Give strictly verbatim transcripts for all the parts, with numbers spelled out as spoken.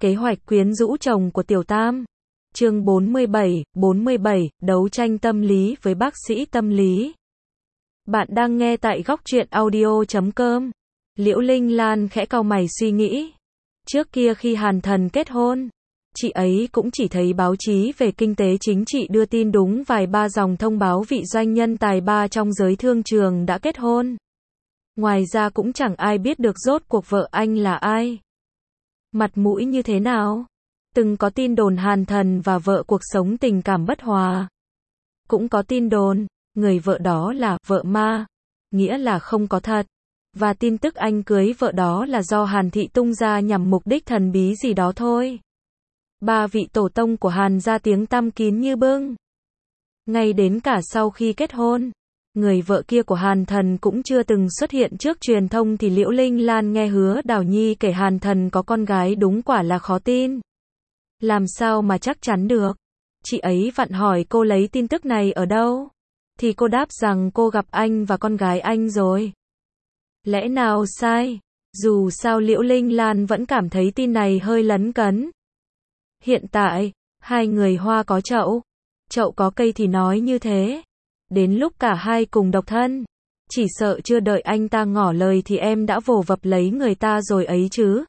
Kế hoạch quyến rũ chồng của Tiểu Tam. Chương bốn mươi bảy, bốn mươi bảy, đấu tranh tâm lý với bác sĩ tâm lý. Bạn đang nghe tại góc truyện audio chấm com. Liễu Linh Lan khẽ cau mày suy nghĩ. Trước kia khi Hàn Thần kết hôn, chị ấy cũng chỉ thấy báo chí về kinh tế chính trị đưa tin đúng vài ba dòng thông báo vị doanh nhân tài ba trong giới thương trường đã kết hôn. Ngoài ra cũng chẳng ai biết được rốt cuộc vợ anh là ai, mặt mũi như thế nào. Từng có tin đồn Hàn Thần và vợ cuộc sống tình cảm bất hòa. Cũng có tin đồn, người vợ đó là vợ ma, nghĩa là không có thật. Và tin tức anh cưới vợ đó là do Hàn Thị tung ra nhằm mục đích thần bí gì đó thôi. Ba vị tổ tông của Hàn gia tiếng tăm kín như bưng. Ngay đến cả sau khi kết hôn, người vợ kia của Hàn Thần cũng chưa từng xuất hiện trước truyền thông thì Liễu Linh Lan nghe Hứa Đào Nhi kể Hàn Thần có con gái đúng quả là khó tin. Làm sao mà chắc chắn được? Chị ấy vặn hỏi cô lấy tin tức này ở đâu? Thì cô đáp rằng cô gặp anh và con gái anh rồi. Lẽ nào sai? Dù sao Liễu Linh Lan vẫn cảm thấy tin này hơi lấn cấn. Hiện tại, hai người hoa có chậu, chậu có cây thì nói như thế. Đến lúc cả hai cùng độc thân, chỉ sợ chưa đợi anh ta ngỏ lời thì em đã vồ vập lấy người ta rồi ấy chứ.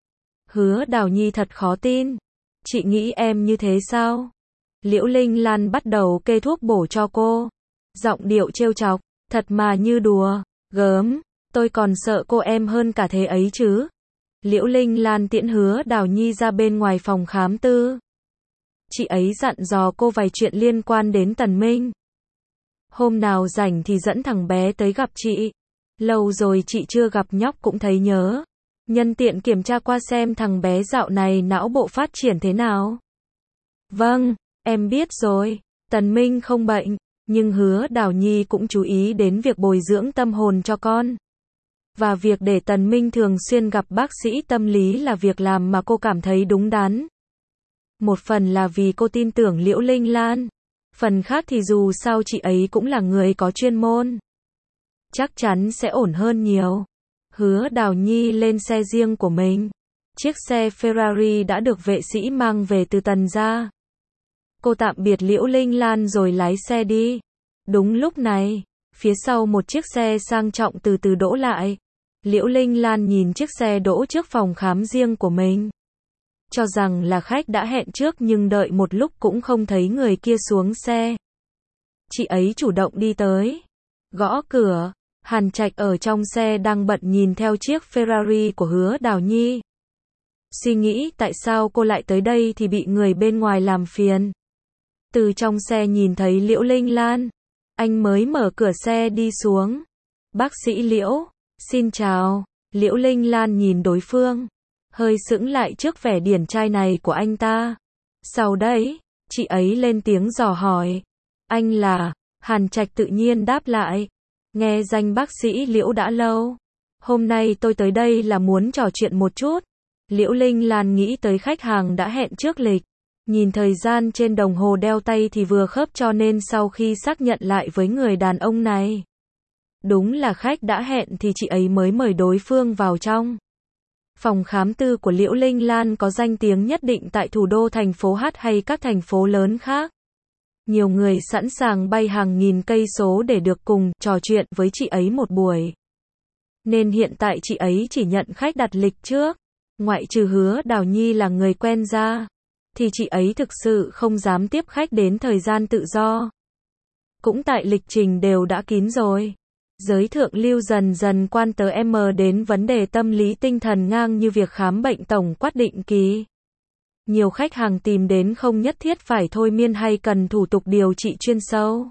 Hứa Đào Nhi thật khó tin. Chị nghĩ em như thế sao? Liễu Linh Lan bắt đầu kê thuốc bổ cho cô. Giọng điệu trêu chọc, thật mà như đùa, gớm, tôi còn sợ cô em hơn cả thế ấy chứ. Liễu Linh Lan tiễn Hứa Đào Nhi ra bên ngoài phòng khám tư. Chị ấy dặn dò cô vài chuyện liên quan đến Tần Minh. Hôm nào rảnh thì dẫn thằng bé tới gặp chị. Lâu rồi chị chưa gặp nhóc cũng thấy nhớ. Nhân tiện kiểm tra qua xem thằng bé dạo này não bộ phát triển thế nào. Vâng, em biết rồi. Tần Minh không bệnh, nhưng Hứa Đào Nhi cũng chú ý đến việc bồi dưỡng tâm hồn cho con. Và việc để Tần Minh thường xuyên gặp bác sĩ tâm lý là việc làm mà cô cảm thấy đúng đắn. Một phần là vì cô tin tưởng Liễu Linh Lan. Phần khác thì dù sao chị ấy cũng là người có chuyên môn. Chắc chắn sẽ ổn hơn nhiều. Hứa Đào Nhi lên xe riêng của mình. Chiếc xe Ferrari đã được vệ sĩ mang về từ Tần gia. Cô tạm biệt Liễu Linh Lan rồi lái xe đi. Đúng lúc này, phía sau một chiếc xe sang trọng từ từ đỗ lại. Liễu Linh Lan nhìn chiếc xe đỗ trước phòng khám riêng của mình. Cho rằng là khách đã hẹn trước nhưng đợi một lúc cũng không thấy người kia xuống xe. Chị ấy chủ động đi tới. Gõ cửa. Hàn Trạch ở trong xe đang bận nhìn theo chiếc Ferrari của Hứa Đào Nhi. Suy nghĩ tại sao cô lại tới đây thì bị người bên ngoài làm phiền. Từ trong xe nhìn thấy Liễu Linh Lan. Anh mới mở cửa xe đi xuống. Bác sĩ Liễu, xin chào. Liễu Linh Lan nhìn đối phương, hơi sững lại trước vẻ điển trai này của anh ta. Sau đấy, chị ấy lên tiếng dò hỏi. Anh là? Hàn Trạch tự nhiên đáp lại. Nghe danh bác sĩ Liễu đã lâu. Hôm nay tôi tới đây là muốn trò chuyện một chút. Liễu Linh Lan nghĩ tới khách hàng đã hẹn trước lịch. Nhìn thời gian trên đồng hồ đeo tay thì vừa khớp cho nên sau khi xác nhận lại với người đàn ông này. Đúng là khách đã hẹn thì chị ấy mới mời đối phương vào trong. Phòng khám tư của Liễu Linh Lan có danh tiếng nhất định tại thủ đô thành phố H hay các thành phố lớn khác. Nhiều người sẵn sàng bay hàng nghìn cây số để được cùng trò chuyện với chị ấy một buổi. Nên hiện tại chị ấy chỉ nhận khách đặt lịch trước. Ngoại trừ Hứa Đào Nhi là người quen ra, thì chị ấy thực sự không dám tiếp khách đến thời gian tự do. Cũng tại lịch trình đều đã kín rồi. Giới thượng lưu dần dần quan tới M đến vấn đề tâm lý tinh thần ngang như việc khám bệnh tổng quát định kỳ. Nhiều khách hàng tìm đến không nhất thiết phải thôi miên hay cần thủ tục điều trị chuyên sâu.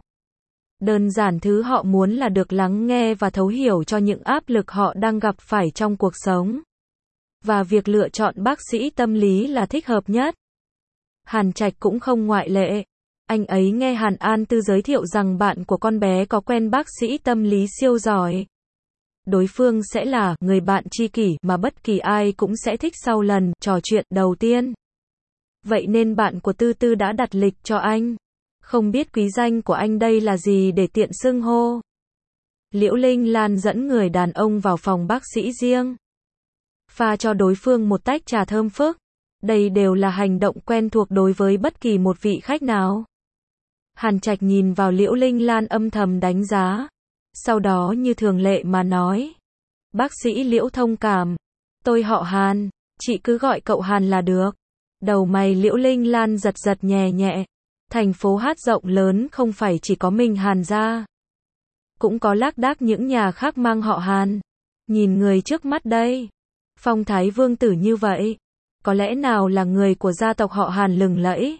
Đơn giản thứ họ muốn là được lắng nghe và thấu hiểu cho những áp lực họ đang gặp phải trong cuộc sống. Và việc lựa chọn bác sĩ tâm lý là thích hợp nhất. Hàn Trạch cũng không ngoại lệ. Anh ấy nghe Hàn An Tư giới thiệu rằng bạn của con bé có quen bác sĩ tâm lý siêu giỏi. Đối phương sẽ là người bạn tri kỷ mà bất kỳ ai cũng sẽ thích sau lần trò chuyện đầu tiên. Vậy nên bạn của Tư Tư đã đặt lịch cho anh. Không biết quý danh của anh đây là gì để tiện xưng hô. Liễu Linh Lan dẫn người đàn ông vào phòng bác sĩ riêng. Pha cho đối phương một tách trà thơm phức. Đây đều là hành động quen thuộc đối với bất kỳ một vị khách nào. Hàn Trạch nhìn vào Liễu Linh Lan âm thầm đánh giá. Sau đó như thường lệ mà nói. Bác sĩ Liễu thông cảm. Tôi họ Hàn, chị cứ gọi cậu Hàn là được. Đầu mày Liễu Linh Lan giật giật nhẹ nhẹ. Thành phố Hát rộng lớn không phải chỉ có mình Hàn gia. Cũng có lác đác những nhà khác mang họ Hàn. Nhìn người trước mắt đây. Phong thái vương tử như vậy. Có lẽ nào là người của gia tộc họ Hàn lừng lẫy.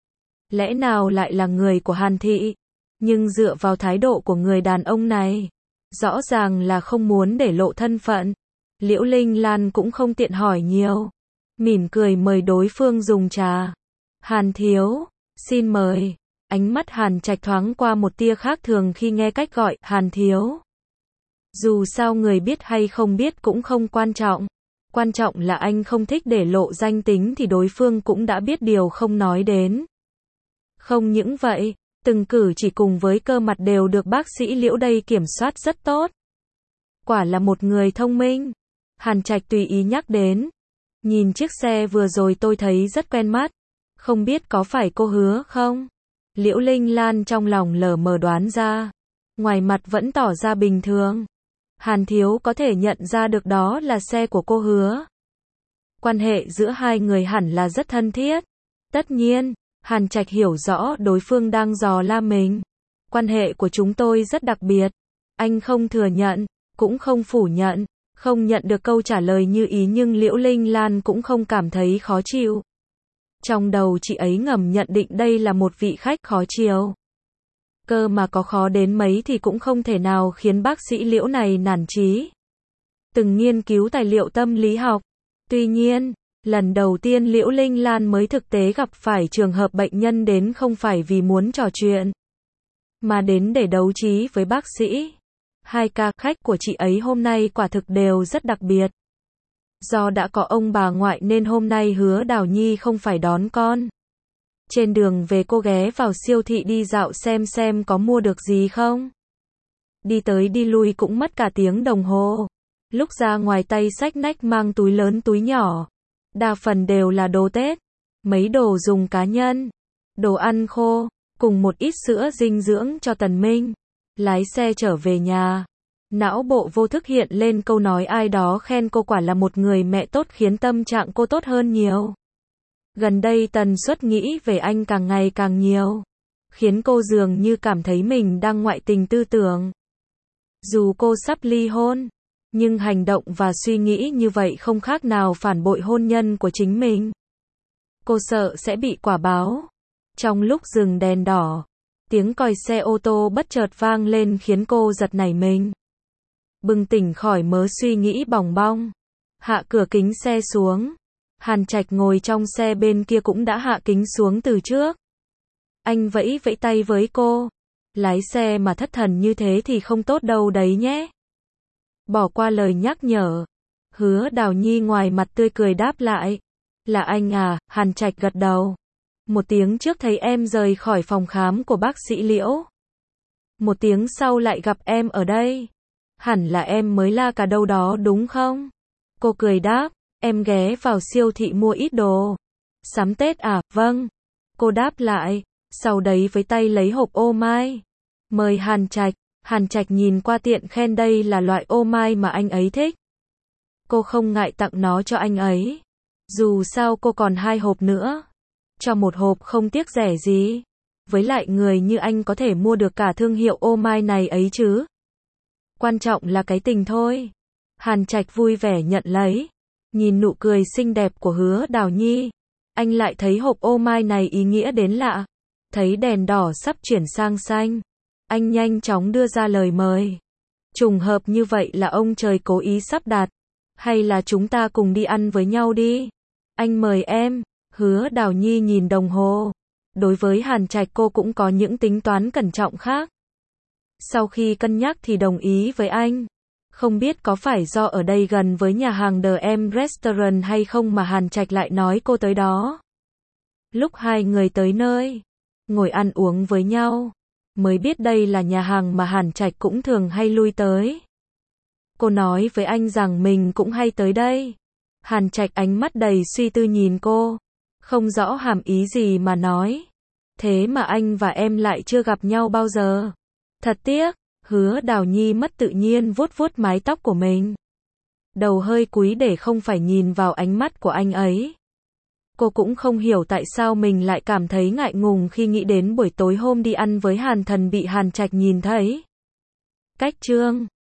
Lẽ nào lại là người của Hàn thị. Nhưng dựa vào thái độ của người đàn ông này. Rõ ràng là không muốn để lộ thân phận. Liễu Linh Lan cũng không tiện hỏi nhiều. Mỉm cười mời đối phương dùng trà. Hàn thiếu, xin mời. Ánh mắt Hàn Trạch thoáng qua một tia khác thường khi nghe cách gọi Hàn thiếu. Dù sao người biết hay không biết cũng không quan trọng. Quan trọng là anh không thích để lộ danh tính thì đối phương cũng đã biết điều không nói đến. Không những vậy, từng cử chỉ cùng với cơ mặt đều được bác sĩ Liễu đây kiểm soát rất tốt. Quả là một người thông minh. Hàn Trạch tùy ý nhắc đến. Nhìn chiếc xe vừa rồi tôi thấy rất quen mắt. Không biết có phải cô Hứa không? Liễu Linh Lan trong lòng lờ mờ đoán ra. Ngoài mặt vẫn tỏ ra bình thường. Hàn thiếu có thể nhận ra được đó là xe của cô Hứa. Quan hệ giữa hai người hẳn là rất thân thiết. Tất nhiên, Hàn Trạch hiểu rõ đối phương đang dò la mình. Quan hệ của chúng tôi rất đặc biệt. Anh không thừa nhận, cũng không phủ nhận, không nhận được câu trả lời như ý nhưng Liễu Linh Lan cũng không cảm thấy khó chịu. Trong đầu chị ấy ngầm nhận định đây là một vị khách khó chiều. Cơ mà có khó đến mấy thì cũng không thể nào khiến bác sĩ Liễu này nản chí. Từng nghiên cứu tài liệu tâm lý học. Tuy nhiên, lần đầu tiên Liễu Linh Lan mới thực tế gặp phải trường hợp bệnh nhân đến không phải vì muốn trò chuyện, mà đến để đấu trí với bác sĩ. Hai ca khách của chị ấy hôm nay quả thực đều rất đặc biệt. Do đã có ông bà ngoại nên hôm nay Hứa Đào Nhi không phải đón con. Trên đường về cô ghé vào siêu thị đi dạo xem xem có mua được gì không. Đi tới đi lui cũng mất cả tiếng đồng hồ. Lúc ra ngoài tay xách nách mang túi lớn túi nhỏ. Đa phần đều là đồ Tết, mấy đồ dùng cá nhân, đồ ăn khô, cùng một ít sữa dinh dưỡng cho Tần Minh. Lái xe trở về nhà. Não bộ vô thức hiện lên câu nói ai đó khen cô quả là một người mẹ tốt khiến tâm trạng cô tốt hơn nhiều. Gần đây tần suất nghĩ về anh càng ngày càng nhiều, khiến cô dường như cảm thấy mình đang ngoại tình tư tưởng. Dù cô sắp ly hôn, nhưng hành động và suy nghĩ như vậy không khác nào phản bội hôn nhân của chính mình. Cô sợ sẽ bị quả báo. Trong lúc dừng đèn đỏ, tiếng còi xe ô tô bất chợt vang lên khiến cô giật nảy mình. Bừng tỉnh khỏi mớ suy nghĩ bòng bong, hạ cửa kính xe xuống. Hàn Trạch ngồi trong xe bên kia cũng đã hạ kính xuống từ trước. Anh vẫy vẫy tay với cô. Lái xe mà thất thần như thế thì không tốt đâu đấy nhé. Bỏ qua lời nhắc nhở. Hứa Đào Nhi ngoài mặt tươi cười đáp lại. Là anh à, Hàn Trạch gật đầu. Một tiếng trước thấy em rời khỏi phòng khám của bác sĩ Liễu. Một tiếng sau lại gặp em ở đây. Hẳn là em mới la cả đâu đó đúng không? Cô cười đáp. Em ghé vào siêu thị mua ít đồ. Sắm Tết à, vâng. Cô đáp lại. Sau đấy với tay lấy hộp ô mai. Mời Hàn Trạch. Hàn Trạch nhìn qua tiện khen đây là loại ô mai mà anh ấy thích. Cô không ngại tặng nó cho anh ấy. Dù sao cô còn hai hộp nữa. Cho một hộp không tiếc rẻ gì. Với lại người như anh có thể mua được cả thương hiệu ô mai này ấy chứ. Quan trọng là cái tình thôi. Hàn Trạch vui vẻ nhận lấy. Nhìn nụ cười xinh đẹp của Hứa Đào Nhi, anh lại thấy hộp ô mai này ý nghĩa đến lạ. Thấy đèn đỏ sắp chuyển sang xanh, anh nhanh chóng đưa ra lời mời. Trùng hợp như vậy là ông trời cố ý sắp đặt, hay là chúng ta cùng đi ăn với nhau đi? Anh mời em. Hứa Đào Nhi nhìn đồng hồ. Đối với Hàn Trạch cô cũng có những tính toán cẩn trọng khác. Sau khi cân nhắc thì đồng ý với anh. Không biết có phải do ở đây gần với nhà hàng The Em Restaurant hay không mà Hàn Trạch lại nói cô tới đó. Lúc hai người tới nơi, ngồi ăn uống với nhau, mới biết đây là nhà hàng mà Hàn Trạch cũng thường hay lui tới. Cô nói với anh rằng mình cũng hay tới đây. Hàn Trạch ánh mắt đầy suy tư nhìn cô, không rõ hàm ý gì mà nói. Thế mà anh và em lại chưa gặp nhau bao giờ. Thật tiếc. Hứa Đào Nhi mất tự nhiên vuốt vuốt mái tóc của mình. Đầu hơi cúi để không phải nhìn vào ánh mắt của anh ấy. Cô cũng không hiểu tại sao mình lại cảm thấy ngại ngùng khi nghĩ đến buổi tối hôm đi ăn với Hàn Thần bị Hàn Trạch nhìn thấy. Cách chương